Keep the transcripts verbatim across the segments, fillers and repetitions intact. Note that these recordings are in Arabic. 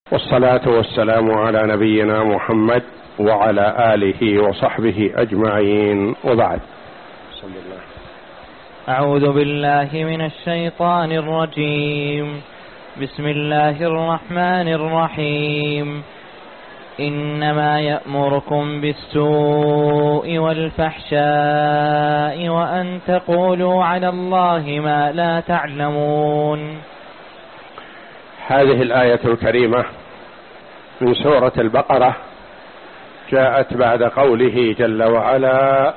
والصلاة والسلام على نبينا محمد وعلى آله وصحبه أجمعين، وبعد. بسم الله. أعوذ بالله من الشيطان الرجيم. بسم الله الرحمن الرحيم. إنما يأمركم بالسوء والفحشاء وأن تقولوا على الله ما لا تعلمون. هذه الآية الكريمة من سورة البقرة جاءت بعد قوله جل وعلا: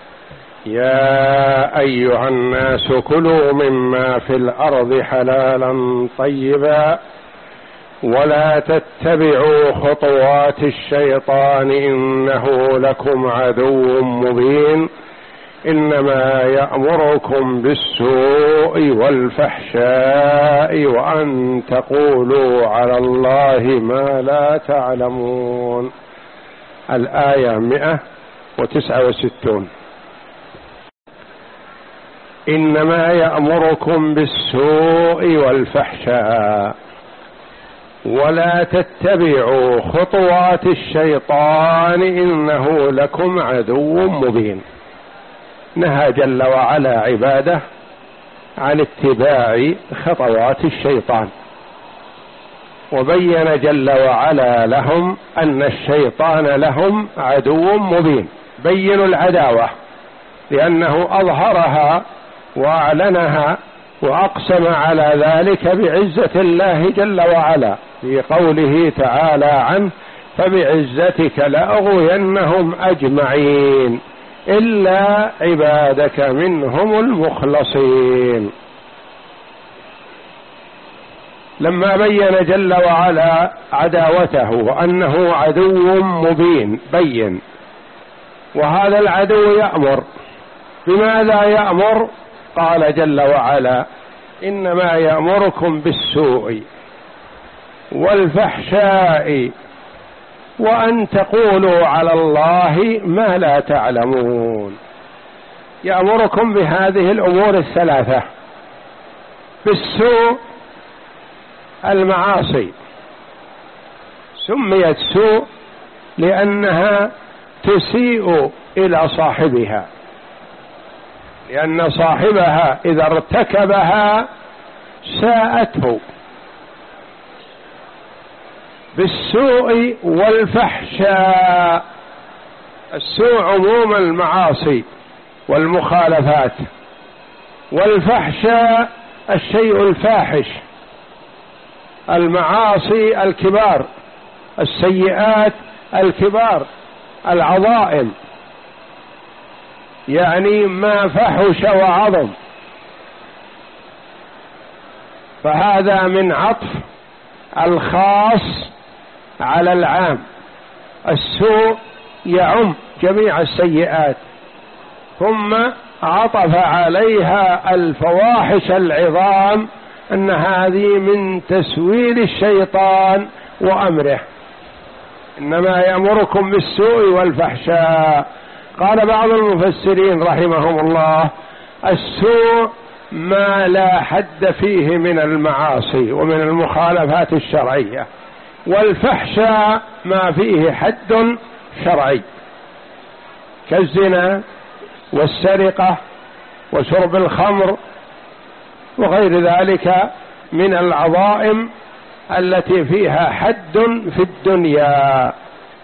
يا أيها الناس كلوا مما في الأرض حلالا طيبا ولا تتبعوا خطوات الشيطان إنه لكم عدو مبين إنما يأمركم بالسوء والفحشاء وأن تقولوا على الله ما لا تعلمون. الآية مئة وتسعة وستون. إنما يأمركم بالسوء والفحشاء ولا تتبعوا خطوات الشيطان إنه لكم عدو مبين. نهى جل وعلا عباده عن اتباع خطوات الشيطان، وبين جل وعلا لهم أن الشيطان لهم عدو مبين. بينوا العداوة لأنه أظهرها وأعلنها وأقسم على ذلك بعزة الله جل وعلا في قوله تعالى عنه: فبعزتك لأغوينهم أجمعين إلا عبادك منهم المخلصين. لما بين جل وعلا عداوته وأنه عدو مبين بين، وهذا العدو يأمر. بماذا يأمر؟ قال جل وعلا: إنما يأمركم بالسوء والفحشاء وأن تقولوا على الله ما لا تعلمون. يأمركم بهذه الأمور الثلاثة. بالسوء المعاصي، سميت سوء لأنها تسيء إلى صاحبها، لأن صاحبها إذا ارتكبها ساءته. بالسوء والفحشاء، السوء عموم المعاصي والمخالفات، والفحشاء الشيء الفاحش، المعاصي الكبار، السيئات الكبار، العظائم، يعني ما فحش وعظم. فهذا من عطف الخاص على العام. السوء يعم جميع السيئات، ثم عطف عليها الفواحش العظام، أن هذه من تسويل الشيطان وأمره. إنما يأمركم بالسوء والفحشاء. قال بعض المفسرين رحمهم الله: السوء ما لا حد فيه من المعاصي ومن المخالفات الشرعية، والفحشاء ما فيه حد شرعي كالزنا والسرقة وشرب الخمر وغير ذلك من العظائم التي فيها حد في الدنيا.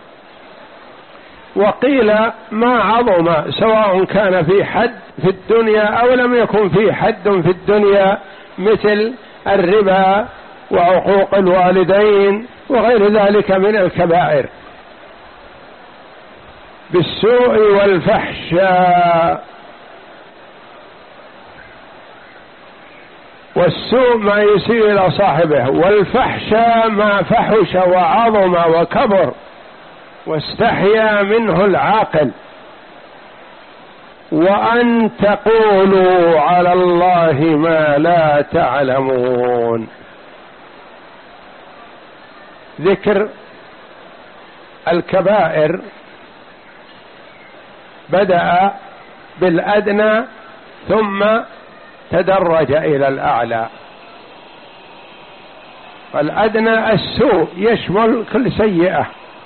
وقيل ما عظم، سواء كان في حد في الدنيا أو لم يكن في حد في الدنيا، مثل الربا وعقوق الوالدين وغير ذلك من الكبائر. بالسوء والفحشاء. والسوء ما يسيء إلى صاحبه، والفحشاء ما فحش وعظم وكبر واستحيا منه العاقل. وأن تقولوا على الله ما لا تعلمون. ذكر الكبائر بدأ بالأدنى ثم تدرج إلى الأعلى. الأدنى السوء يشمل كل سيئة،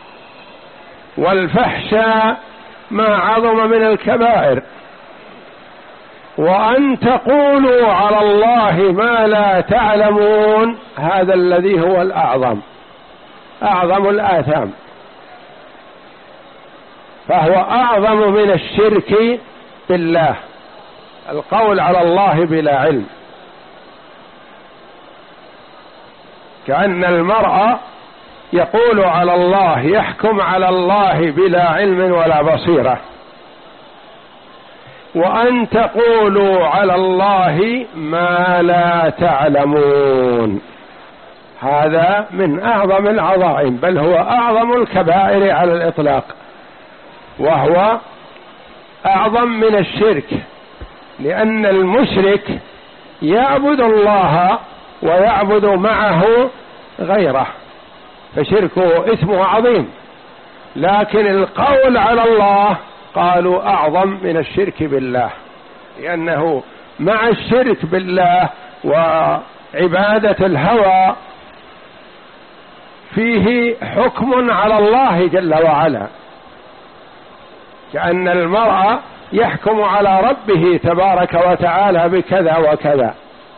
والفحشاء ما عظم من الكبائر. وأن تقولوا على الله ما لا تعلمون، هذا الذي هو الأعظم، أعظم الآثام، فهو أعظم من الشرك بالله، القول على الله بلا علم. كأن المرء يقول على الله، يحكم على الله بلا علم ولا بصيرة. وأن تقولوا على الله ما لا تعلمون، هذا من أعظم العظائم، بل هو أعظم الكبائر على الإطلاق، وهو أعظم من الشرك، لأن المشرك يعبد الله ويعبد معه غيره، فشركه اسمه عظيم. لكن القول على الله قالوا أعظم من الشرك بالله، لأنه مع الشرك بالله وعبادة الهوى فيه حكم على الله جل وعلا، كأن المرء يحكم على ربه تبارك وتعالى بكذا وكذا.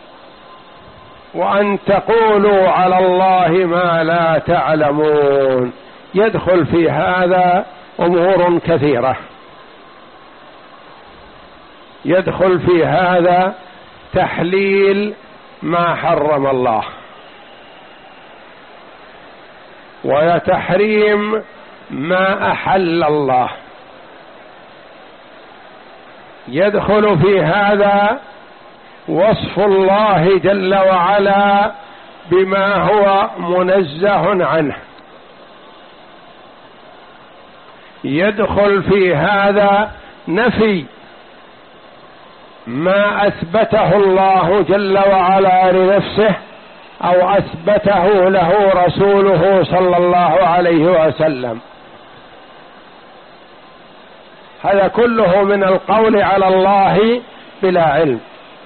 وأن تقولوا على الله ما لا تعلمون، يدخل في هذا أمور كثيرة، يدخل في هذا تحليل ما حرم الله، وتحريم ما أحل الله، يدخل في هذا وصف الله جل وعلا بما هو منزه عنه، يدخل في هذا نفي ما أثبته الله جل وعلا لنفسه أو أثبته له رسوله صلى الله عليه وسلم. هذا كله من القول على الله بلا علم.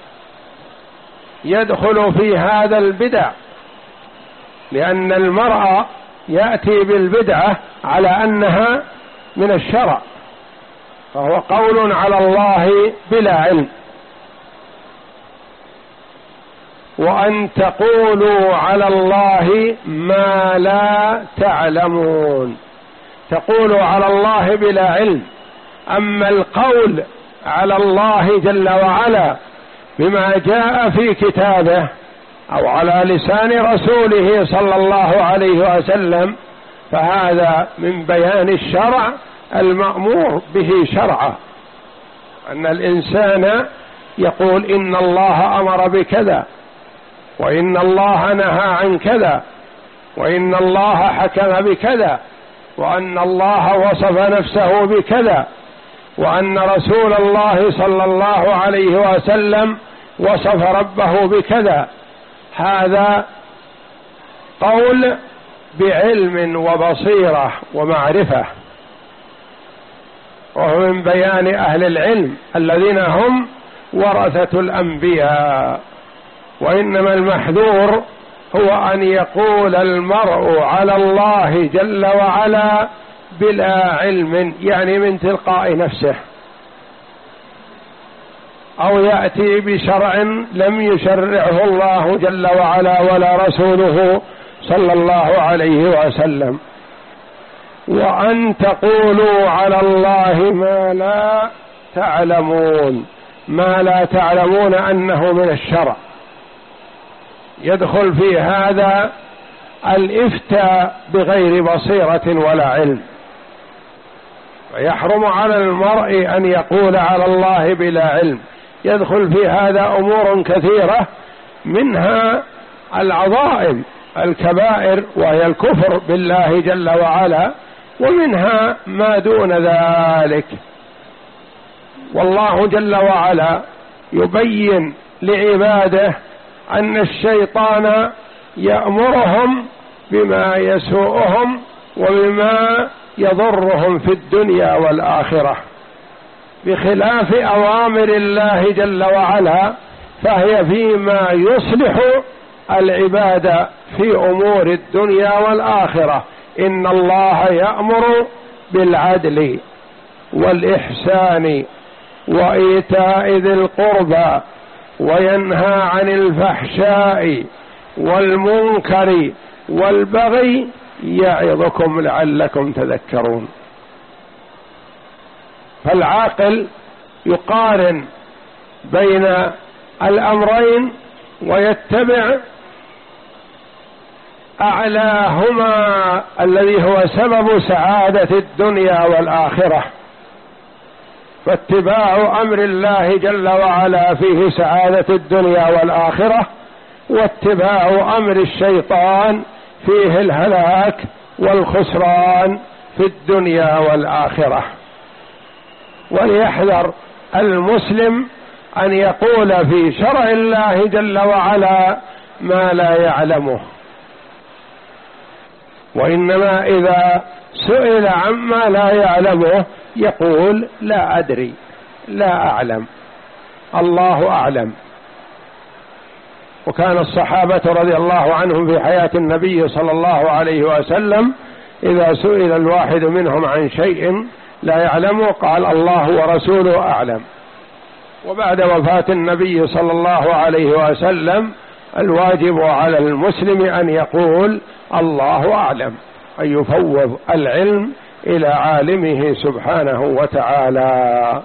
يدخل في هذا البدع، لأن المرء يأتي بالبدعة على أنها من الشرع، فهو قول على الله بلا علم. وأن تقولوا على الله ما لا تعلمون، تقولوا على الله بلا علم. أما القول على الله جل وعلا بما جاء في كتابه أو على لسان رسوله صلى الله عليه وسلم، فهذا من بيان الشرع المأمور به شرعا، أن الإنسان يقول إن الله أمر بكذا، وإن الله نهى عن كذا، وإن الله حكم بكذا، وأن الله وصف نفسه بكذا، وأن رسول الله صلى الله عليه وسلم وصف ربه بكذا. هذا قول بعلم وبصيرة ومعرفة، وهو من بيان أهل العلم الذين هم ورثة الأنبياء. وإنما المحذور هو أن يقول المرء على الله جل وعلا بلا علم، يعني من تلقاء نفسه، أو يأتي بشرع لم يشرعه الله جل وعلا ولا رسوله صلى الله عليه وسلم. وأن تقولوا على الله ما لا تعلمون، ما لا تعلمون أنه من الشرع. يدخل في هذا الإفتاء بغير بصيرة ولا علم، ويحرم على المرء أن يقول على الله بلا علم. يدخل في هذا أمور كثيرة، منها العظائم الكبائر وهي الكفر بالله جل وعلا، ومنها ما دون ذلك. والله جل وعلا يبين لعباده أن الشيطان يأمرهم بما يسوءهم وبما يضرهم في الدنيا والآخرة، بخلاف أوامر الله جل وعلا، فهي فيما يصلح العباد في أمور الدنيا والآخرة. إن الله يأمر بالعدل والإحسان وإيتاء ذي القربى وينهى عن الفحشاء والمنكر والبغي يعظكم لعلكم تذكرون. فالعاقل يقارن بين الأمرين ويتبع أعلاهما الذي هو سبب سعادة الدنيا والآخرة. فاتباع أمر الله جل وعلا فيه سعادة الدنيا والآخرة، واتباع أمر الشيطان فيه الهلاك والخسران في الدنيا والآخرة. وليحذر المسلم أن يقول في شرع الله جل وعلا ما لا يعلمه، وإنما إذا سئل عما لا يعلمه يقول لا أدري، لا أعلم، الله أعلم. وكان الصحابة رضي الله عنهم في حياة النبي صلى الله عليه وسلم إذا سئل الواحد منهم عن شيء لا يعلمه قال الله ورسوله أعلم. وبعد وفاة النبي صلى الله عليه وسلم الواجب على المسلم أن يقول الله أعلم، أن يفوض العلم إلى عالمه سبحانه وتعالى.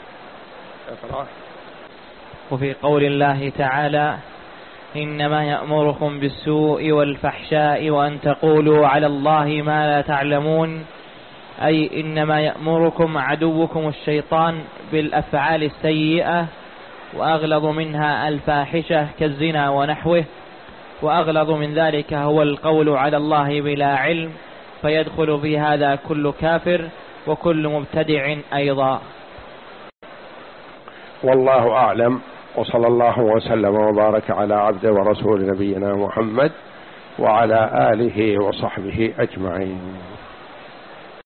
وفي قول الله تعالى إنما يأمركم بالسوء والفحشاء وأن تقولوا على الله ما لا تعلمون، أي إنما يأمركم عدوكم الشيطان بالأفعال السيئة، وأغلظ منها الفاحشة كالزنا ونحوه، وأغلظ من ذلك هو القول على الله بلا علم، فيدخل في هذا كل كافر وكل مبتدع أيضا. والله أعلم، وصلى الله وسلم وبارك على عبده ورسول نبينا محمد وعلى آله وصحبه أجمعين.